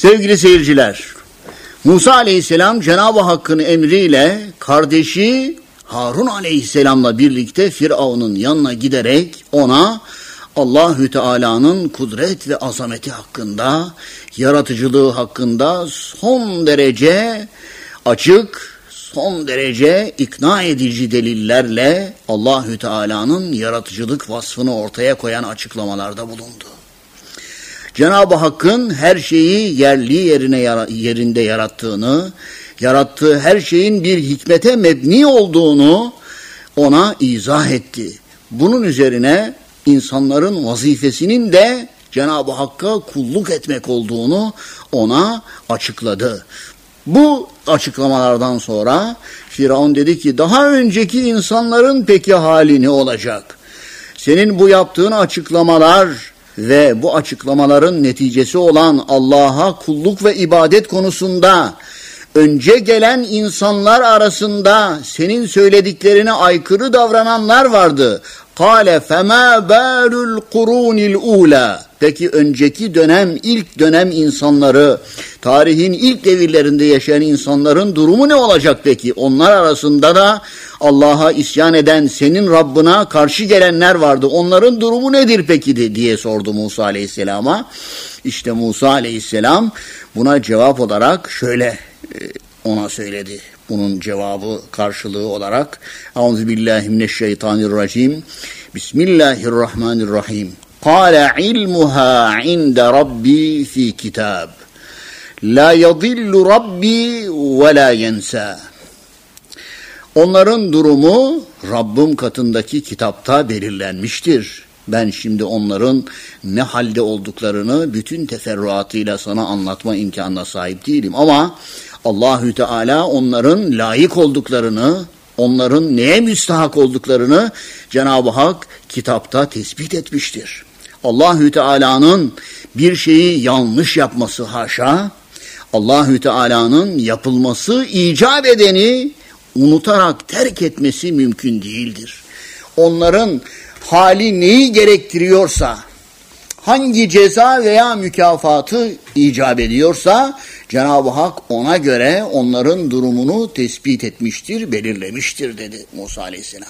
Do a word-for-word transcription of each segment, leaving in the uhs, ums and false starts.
Sevgili seyirciler, Musa Aleyhisselam Cenab-ı Hakk'ın emriyle kardeşi Harun Aleyhisselam'la birlikte Firavun'un yanına giderek ona Allahü Teala'nın kudret ve azameti hakkında, yaratıcılığı hakkında son derece açık, son derece ikna edici delillerle Allahü Teala'nın yaratıcılık vasfını ortaya koyan açıklamalarda bulundu. Cenab-ı Hakk'ın her şeyi yerli yerine yerinde yarattığını, yarattığı her şeyin bir hikmete mebni olduğunu ona izah etti. Bunun üzerine insanların vazifesinin de Cenab-ı Hakk'a kulluk etmek olduğunu ona açıkladı. Bu açıklamalardan sonra Firavun dedi ki, daha önceki insanların peki hali ne olacak? Senin bu yaptığın açıklamalar ve bu açıklamaların neticesi olan Allah'a kulluk ve ibadet konusunda önce gelen insanlar arasında senin söylediklerine aykırı davrananlar vardı. Kâle femâ bâlul kurûnil ûlâ. Peki önceki dönem, ilk dönem insanları, tarihin ilk devirlerinde yaşayan insanların durumu ne olacak peki? Onlar arasında da Allah'a isyan eden, senin Rabbına karşı gelenler vardı. Onların durumu nedir peki diye sordu Musa Aleyhisselam'a. İşte Musa Aleyhisselam buna cevap olarak şöyle ona söyledi. Bunun cevabı karşılığı olarak Euzubillahimineşşeytanirracim. Bismillahirrahmanirrahim. Kâle ilmuha inde rabbi fi kitab. La yadillu rabbi ve la yensa. Onların durumu Rabbim katındaki kitapta belirlenmiştir. Ben şimdi onların ne halde olduklarını bütün teferruatıyla sana anlatma imkanına sahip değilim. Ama Allahü Teala onların layık olduklarını, onların neye müstahak olduklarını Cenab-ı Hak kitapta tespit etmiştir. Allahü Teala'nın bir şeyi yanlış yapması haşa, Allahü Teala'nın yapılması icap edeni unutarak terk etmesi mümkün değildir. Onların hali neyi gerektiriyorsa, hangi ceza veya mükafatı icap ediyorsa Cenab-ı Hak ona göre onların durumunu tespit etmiştir, belirlemiştir dedi Musa Aleyhisselam.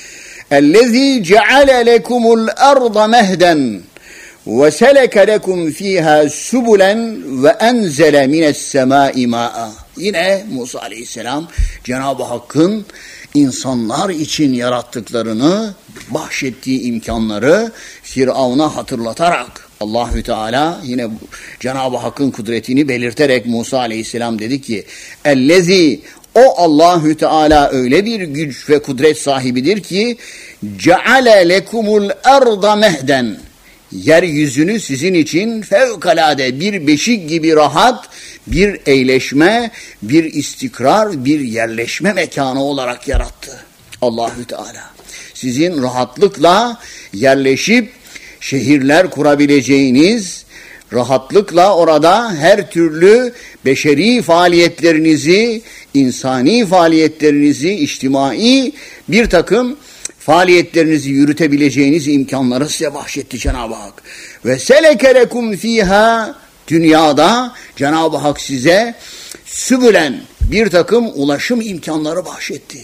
اَلَّذ۪ي جَعَلَ لَكُمُ الْأَرْضَ مَهْدًا وَسَلَكَ لَكُمْ ف۪يهَا سُبُلًا وَاَنْزَلَ مِنَ السَّمَاءِ مَاءً. Yine Musa Aleyhisselam Cenab-ı Hakk'ın insanlar için yarattıklarını, bahşettiği imkanları Firavun'a hatırlatarak Allahü Teala yine Cenab-ı Hakk'ın kudretini belirterek Musa Aleyhisselam dedi ki, ellezî, o Allahü Teala öyle bir güç ve kudret sahibidir ki ceale lekumul erda mehden, yeryüzünü sizin için fevkalade bir beşik gibi rahat, bir eğleşme, bir istikrar, bir yerleşme mekanı olarak yarattı Allahü Teala. Sizin rahatlıkla yerleşip şehirler kurabileceğiniz, rahatlıkla orada her türlü beşeri faaliyetlerinizi, insani faaliyetlerinizi, içtimai bir takım faaliyetlerinizi yürütebileceğiniz imkanları size bahşetti Cenab-ı Hak. Ve seleke lekum fiha, dünyada Cenab-ı Hak size sübülen bir takım ulaşım imkanları bahşetti.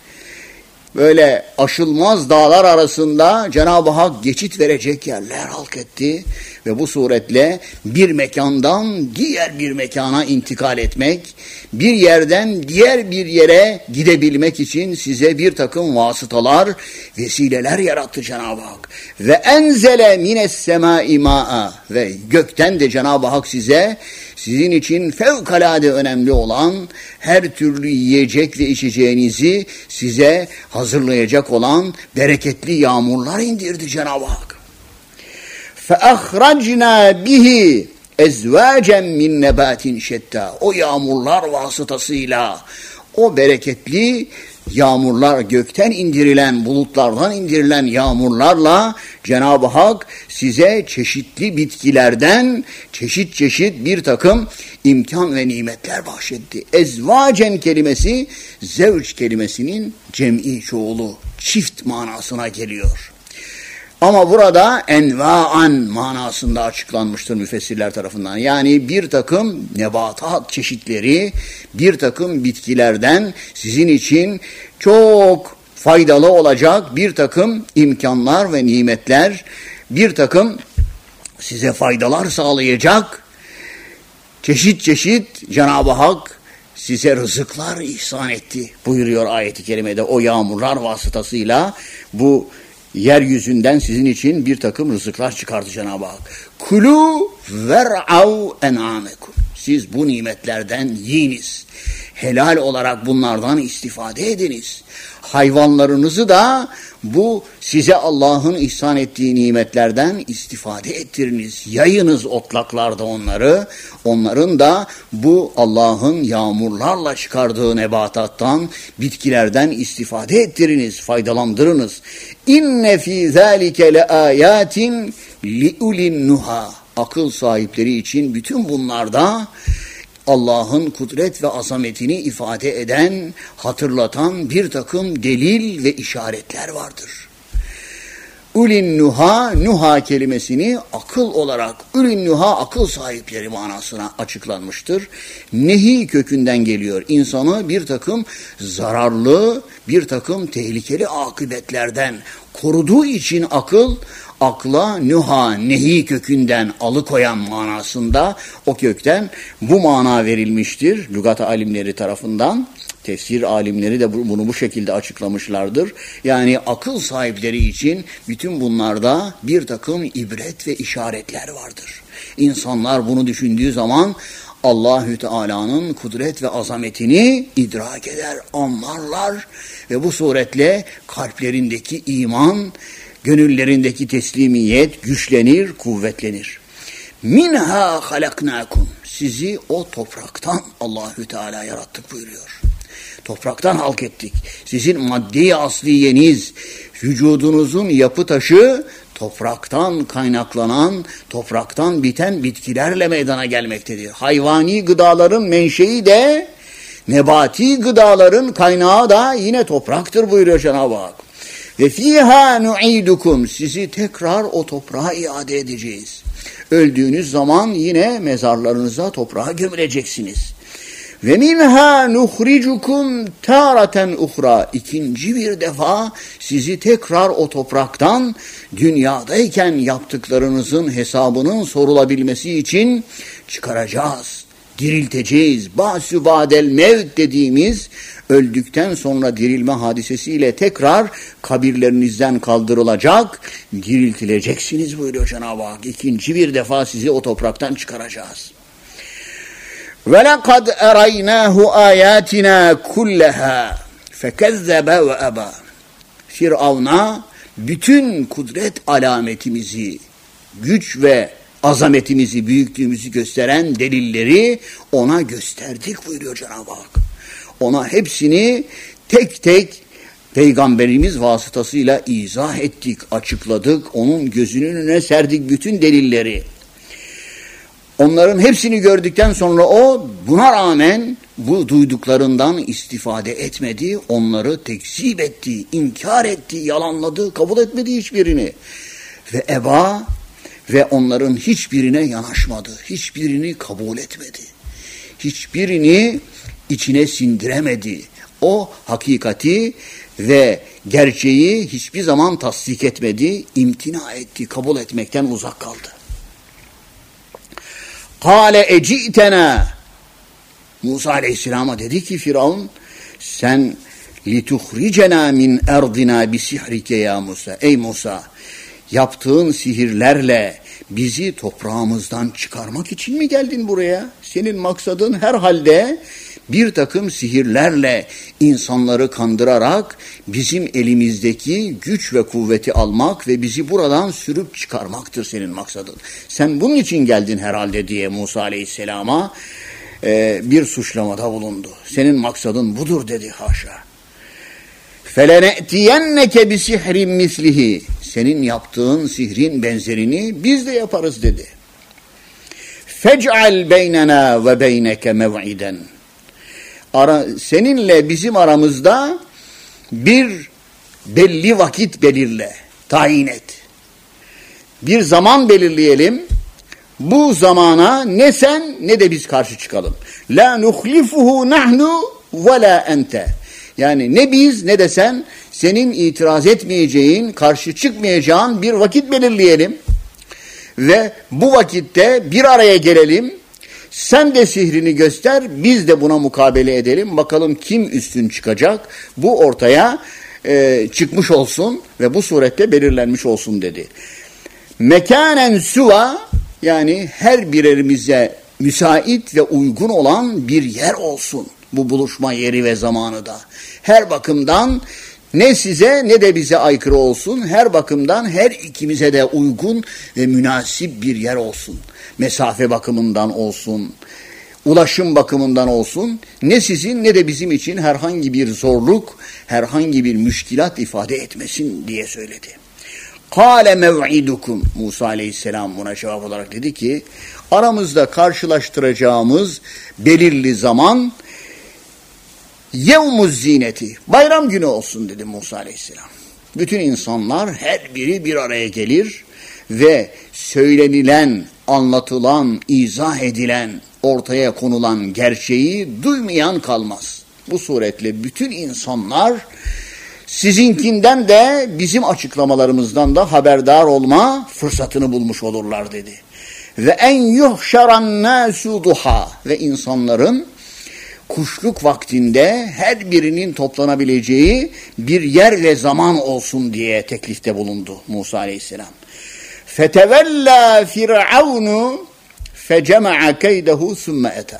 Böyle aşılmaz dağlar arasında Cenab-ı Hak geçit verecek yerler halk etti ve bu suretle bir mekandan diğer bir mekana intikal etmek, bir yerden diğer bir yere gidebilmek için size bir takım vasıtalar, vesileler yarattı Cenab-ı Hak. Ve enzele mines semâi mâ'a, ve gökten de Cenab-ı Hak size sizin için fevkalade önemli olan her türlü yiyecek ve içeceğinizi size hazırlayacak olan bereketli yağmurlar indirdi Cenab-ı Hak. فَأَخْرَجْنَا بِهِ اَزْوَاجًا مِنْ نَبَاتٍ شَتَّى. O yağmurlar vasıtasıyla, o bereketli yağmurlar, gökten indirilen, bulutlardan indirilen yağmurlarla Cenab-ı Hak size çeşitli bitkilerden çeşit çeşit bir takım imkan ve nimetler bahşetti. Ezvacen kelimesi zevç kelimesinin cem'i çoğulu, çift manasına geliyor. Ama burada enva'an manasında açıklanmıştır müfessirler tarafından. Yani bir takım nebatat çeşitleri, bir takım bitkilerden sizin için çok faydalı olacak bir takım imkanlar ve nimetler, bir takım size faydalar sağlayacak çeşit çeşit Cenab-ı Hak size rızıklar ihsan etti buyuruyor ayet-i kerimede. O yağmurlar vasıtasıyla bu yeryüzünden sizin için bir takım rızıklar çıkardı Cenab-ı Hak. Kulu ver'av en'amekum. Siz bu nimetlerden yiyiniz. Helal olarak bunlardan istifade ediniz. Hayvanlarınızı da bu size Allah'ın ihsan ettiği nimetlerden istifade ettiriniz. Yayınız otlaklarda onları. Onların da bu Allah'ın yağmurlarla çıkardığı nebatattan, bitkilerden istifade ettiriniz, faydalandırınız. İnne fî zâlike le âyâtin li'ulin nuha. Akıl sahipleri için bütün bunlarda Allah'ın kudret ve azametini ifade eden, hatırlatan bir takım delil ve işaretler vardır. Ulin nuha, nuha kelimesini akıl olarak, ulin nuha akıl sahipleri manasına açıklanmıştır. Nehi kökünden geliyor. İnsanı bir takım zararlı, bir takım tehlikeli akıbetlerden koruduğu için akıl, akla nuha, nehi kökünden alıkoyan manasında o kökten bu mana verilmiştir. Lügat alimleri tarafından, tefsir alimleri de bunu bu şekilde açıklamışlardır. Yani akıl sahipleri için bütün bunlarda bir takım ibret ve işaretler vardır. İnsanlar bunu düşündüğü zaman Allahü Teala'nın kudret ve azametini idrak eder, anlarlar ve bu suretle kalplerindeki iman, gönüllerindeki teslimiyet güçlenir, kuvvetlenir. Minha halaknakum. Sizi o topraktan Allahü Teala yarattık buyuruyor. Topraktan halk ettik. Sizin maddi asliyeniz, vücudunuzun yapı taşı topraktan kaynaklanan, topraktan biten bitkilerle meydana gelmektedir. Hayvani gıdaların menşei de, nebati gıdaların kaynağı da yine topraktır buyuruyor Cenab-ı Hak. Ve fiha nu'idukum. Sizi tekrar o toprağa iade edeceğiz. Öldüğünüz zaman yine mezarlarınıza toprağa gömüleceksiniz. Ve minha nuhricukum taraten uhra. İkinci bir defa sizi tekrar o topraktan dünyadayken yaptıklarınızın hesabının sorulabilmesi için çıkaracağız. Dirilteceğiz. Ba'su ba'del mevt dediğimiz öldükten sonra dirilme hadisesiyle tekrar kabirlerinizden kaldırılacak, diriltileceksiniz buyuruyor Cenab-ı Hak. İkinci bir defa sizi o topraktan çıkaracağız. وَلَقَدْ اَرَيْنَاهُ آيَاتِنَا كُلَّهَا فَكَذَّبَ وَأَبَى. Firavun'a bütün kudret alametimizi, güç ve azametimizi, büyüklüğümüzü gösteren delilleri ona gösterdik buyuruyor Cenab-ı Hak. Ona hepsini tek tek Peygamberimiz vasıtasıyla izah ettik, açıkladık, onun gözünün önüne serdik bütün delilleri. Onların hepsini gördükten sonra o buna rağmen bu duyduklarından istifade etmedi, onları tekzip etti, inkar etti, yalanladı, kabul etmedi hiçbirini. Ve eba ve onların hiçbirine yanaşmadı, hiçbirini kabul etmedi, hiçbirini içine sindiremedi. O hakikati ve gerçeği hiçbir zaman tasdik etmedi, imtina etti, kabul etmekten uzak kaldı. Kâle eci'tena. Musa aleyhisselama dedi ki Firavun, sen lituhricena min erdina bisihrike ya Musa. Ey Musa, yaptığın sihirlerle bizi toprağımızdan çıkarmak için mi geldin buraya? Senin maksadın herhalde bir takım sihirlerle insanları kandırarak bizim elimizdeki güç ve kuvveti almak ve bizi buradan sürüp çıkarmaktır senin maksadın. Sen bunun için geldin herhalde diye Musa aleyhisselama e, bir suçlamada bulundu. Senin maksadın budur dedi, haşa. فَلَنَأْتِيَنَّكَ بِسِحْرٍ مِثْلِهِ. Senin yaptığın sihrin benzerini biz de yaparız dedi. فَجْعَلْ بَيْنَنَا وَبَيْنَكَ مَوْعِدًا. Ara, seninle bizim aramızda bir belli vakit belirle, tayin et. bir zaman belirleyelim. Bu zamana ne sen ne de biz karşı çıkalım. La nuhlifuhu nahnu ve la ente. Yani ne biz ne de sen, senin itiraz etmeyeceğin, karşı çıkmayacağın bir vakit belirleyelim. Ve bu vakitte bir araya gelelim. Sen de sihrini göster, biz de buna mukabele edelim. Bakalım kim üstün çıkacak. Bu ortaya e, çıkmış olsun ve bu surette belirlenmiş olsun dedi. Mekanen suva, yani her birerimize müsait ve uygun olan bir yer olsun. Bu buluşma yeri ve zamanı da. Her bakımdan ne size ne de bize aykırı olsun. Her bakımdan her ikimize de uygun ve münasip bir yer olsun. Mesafe bakımından olsun, ulaşım bakımından olsun. Ne sizin ne de bizim için herhangi bir zorluk, herhangi bir müşkilat ifade etmesin diye söyledi. Kâle mev'idukum. Musa aleyhisselam buna cevap olarak dedi ki, aramızda karşılaştıracağımız belirli zaman yevmuz zineti, bayram günü olsun dedi Musa aleyhisselam. Bütün insanlar her biri bir araya gelir ve söylenilen, anlatılan, izah edilen, ortaya konulan gerçeği duymayan kalmaz. Bu suretle bütün insanlar sizinkinden de bizim açıklamalarımızdan da haberdar olma fırsatını bulmuş olurlar dedi. Ve en yuhşaran nasu duha, ve insanların kuşluk vaktinde her birinin toplanabileceği bir yer ve zaman olsun diye teklifte bulundu Musa aleyhisselam. Fetevella firavunu fecema'a keydehu sümme eta.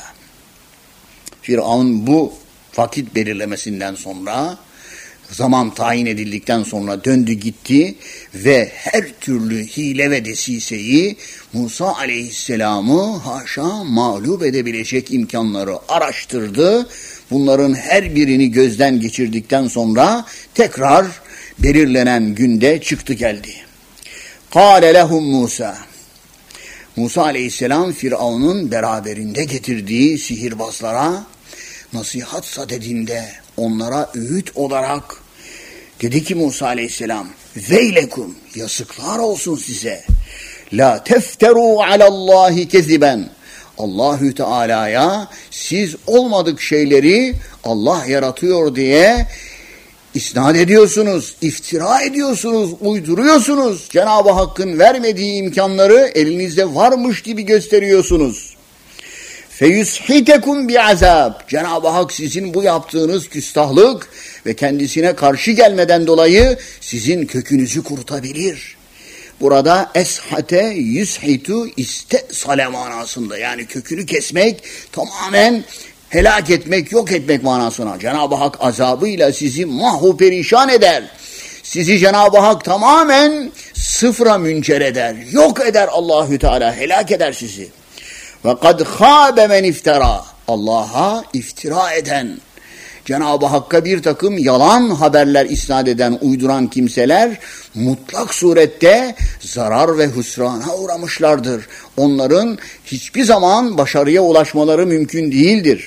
Firavun bu vakit belirlemesinden sonra, zaman tayin edildikten sonra döndü gitti ve her türlü hile ve desiseyi Musa aleyhisselamı haşa mağlup edebilecek imkanları araştırdı. Bunların her birini gözden geçirdikten sonra tekrar belirlenen günde çıktı geldi. Kâle lehum Musa. Musa aleyhisselam Firavun'un beraberinde getirdiği sihirbazlara nasihat sadedinde onlara öğüt olarak dedi ki Musa aleyhisselam, veylekum, yazıklar olsun size, la tefteru alallahi keziben, Allahü Teala'ya siz olmadık şeyleri Allah yaratıyor diye isnat ediyorsunuz, iftira ediyorsunuz, uyduruyorsunuz. Cenab-ı Hakk'ın vermediği imkanları elinizde varmış gibi gösteriyorsunuz. Feyushitekum bi'azab. Cenab-ı Hak sizin bu yaptığınız küstahlık ve kendisine karşı gelmeden dolayı sizin kökünüzü kurutabilir. Burada eshate yushitu istesale manasında, yani kökünü kesmek, tamamen helak etmek, yok etmek manasına. Cenab-ı Hak azabıyla sizi mahvu perişan eder. Sizi Cenab-ı Hak tamamen sıfıra müncer eder, yok eder Allahü Teala, helak eder sizi. Ve kad khâbe men iftira. Allah'a iftira eden, Cenab-ı Hakk'a bir takım yalan haberler isnat eden, uyduran kimseler mutlak surette zarar ve hüsrana uğramışlardır. Onların hiçbir zaman başarıya ulaşmaları mümkün değildir.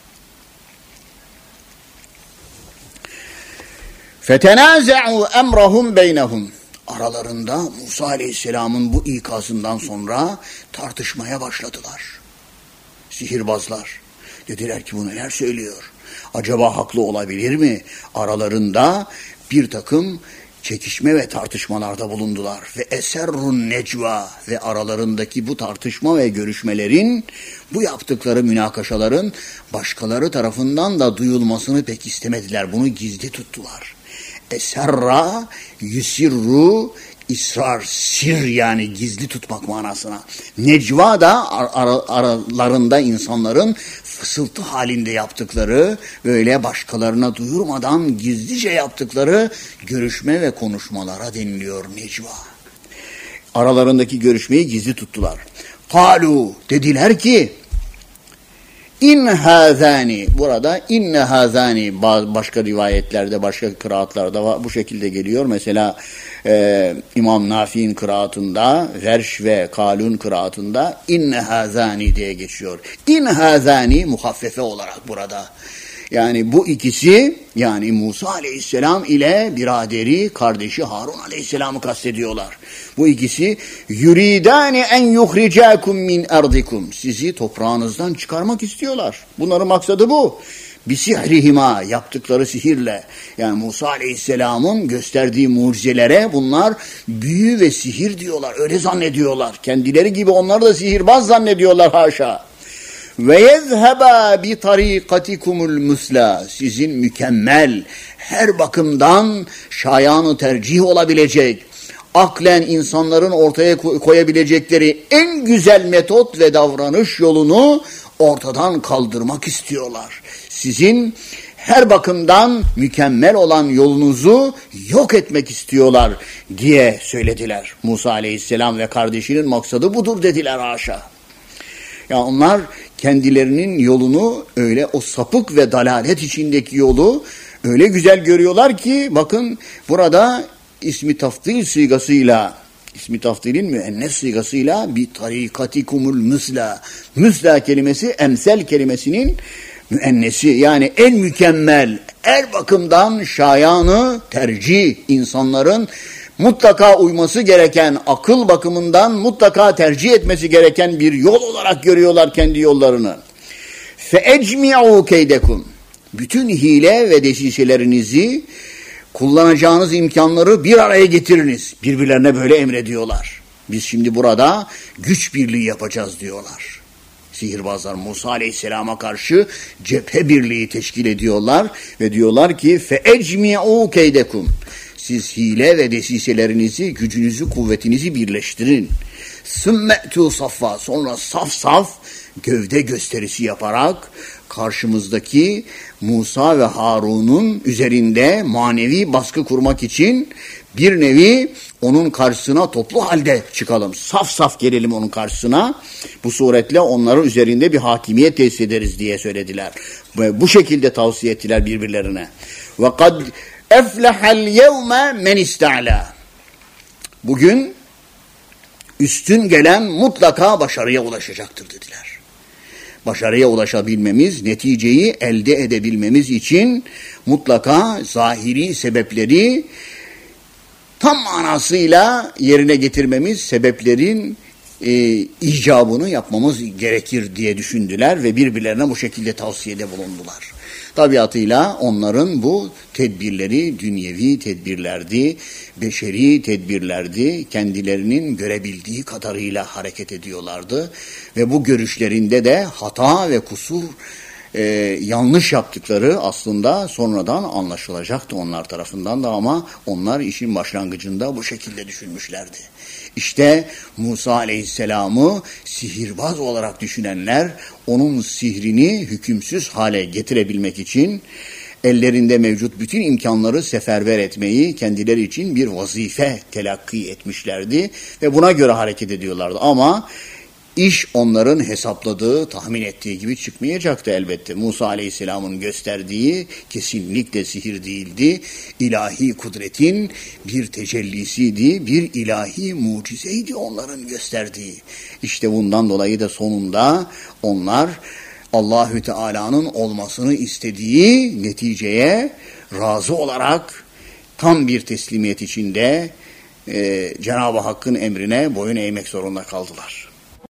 فَتَنَازَعُوا اَمْرَهُمْ بَيْنَهُمْ. Aralarında Musa Aleyhisselam'ın bu ikazından sonra tartışmaya başladılar. Sihirbazlar dediler ki bu neler söylüyor? Acaba haklı olabilir mi? Aralarında bir takım çekişme ve tartışmalarda bulundular. Ve eserrun necva, ve aralarındaki bu tartışma ve görüşmelerin, bu yaptıkları münakaşaların başkaları tarafından da duyulmasını pek istemediler. Bunu gizli tuttular. Eserra, yusirru, israr, sir, yani gizli tutmak manasına. Necva da ar- ar- aralarında insanların fısıltı halinde yaptıkları, böyle başkalarına duyurmadan gizlice yaptıkları görüşme ve konuşmalara deniliyor necva. Aralarındaki görüşmeyi gizli tuttular. Kalu, dediler ki, İn hazani, burada inne hazani başka rivayetlerde, başka kıraatlarda bu şekilde geliyor. Mesela e, İmam Nafi'nin kıraatında, Verş ve Kalun kıraatında inne hazani diye geçiyor. İn hazani muhaffefe olarak burada. Yani bu ikisi, yani Musa aleyhisselam ile biraderi kardeşi Harun aleyhisselamı kastediyorlar. Bu ikisi yuridani en yuhricakum min ardikum. Sizi toprağınızdan çıkarmak istiyorlar. Bunların maksadı bu. Bisihrihima, yaptıkları sihirle. Yani Musa aleyhisselamın gösterdiği mucizelere bunlar büyü ve sihir diyorlar. Öyle zannediyorlar. Kendileri gibi onlar da sihirbaz zannediyorlar, haşa. Ve yezheba bi tarikatikumul musla. Sizin mükemmel, her bakımdan şayanı tercih olabilecek, aklen insanların ortaya koyabilecekleri en güzel metot ve davranış yolunu ortadan kaldırmak istiyorlar. Sizin her bakımdan mükemmel olan yolunuzu yok etmek istiyorlar diye söylediler. Musa aleyhisselam ve kardeşinin maksadı budur dediler, haşa. Ya onlar kendilerinin yolunu, öyle o sapık ve dalalet içindeki yolu öyle güzel görüyorlar ki, bakın burada ismi tafdil sigasıyla, ismi tafdilin müennes sigasıyla bir tarikatikumul müsla. Müsla kelimesi emsel kelimesinin müennesi, yani en mükemmel, her bakımdan şayanı tercih, insanların mutlaka uyması gereken, akıl bakımından mutlaka tercih etmesi gereken bir yol olarak görüyorlar kendi yollarını. فَاَجْمِعُوا كَيْدَكُمْ. Bütün hile ve desiselerinizi, kullanacağınız imkanları bir araya getiriniz. Birbirlerine böyle emrediyorlar. Biz şimdi burada güç birliği yapacağız diyorlar. Sihirbazlar Musa aleyhisselama karşı cephe birliği teşkil ediyorlar ve diyorlar ki فَاَجْمِعُوا كَيْدَكُمْ. Siz hile ve desiselerinizi, gücünüzü, kuvvetinizi birleştirin. سُمَّأْتُوا صَفَّا. Sonra saf saf gövde gösterisi yaparak karşımızdaki Musa ve Harun'un üzerinde manevi baskı kurmak için bir nevi onun karşısına toplu halde çıkalım. Saf saf gelelim onun karşısına. Bu suretle onların üzerinde bir hakimiyet tesis ederiz diye söylediler. Ve bu şekilde tavsiye ettiler birbirlerine. وَقَدْ اَفْلَحَ الْيَوْمَ مَنْ اِسْتَعْلَى. Bugün üstün gelen mutlaka başarıya ulaşacaktır dediler. Başarıya ulaşabilmemiz, neticeyi elde edebilmemiz için mutlaka zahiri sebepleri tam manasıyla yerine getirmemiz, sebeplerin e, icabını yapmamız gerekir diye düşündüler ve birbirlerine bu şekilde tavsiyede bulundular. Tabiatıyla onların bu tedbirleri dünyevi tedbirlerdi, beşeri tedbirlerdi, kendilerinin görebildiği kadarıyla hareket ediyorlardı ve bu görüşlerinde de hata ve kusur, e, yanlış yaptıkları aslında sonradan anlaşılacaktı onlar tarafından da, ama onlar işin başlangıcında bu şekilde düşünmüşlerdi. İşte Musa aleyhisselamı sihirbaz olarak düşünenler, onun sihrini hükümsüz hale getirebilmek için ellerinde mevcut bütün imkanları seferber etmeyi kendileri için bir vazife telakki etmişlerdi ve buna göre hareket ediyorlardı. Ama İş onların hesapladığı, tahmin ettiği gibi çıkmayacaktı elbette. Musa aleyhisselamın gösterdiği kesinlikle sihir değildi. İlahi kudretin bir tecellisiydi, bir ilahi mucizeydi onların gösterdiği. İşte bundan dolayı da sonunda onlar Allahü Teala'nın olmasını istediği neticeye razı olarak tam bir teslimiyet içinde e, Cenab-ı Hakk'ın emrine boyun eğmek zorunda kaldılar.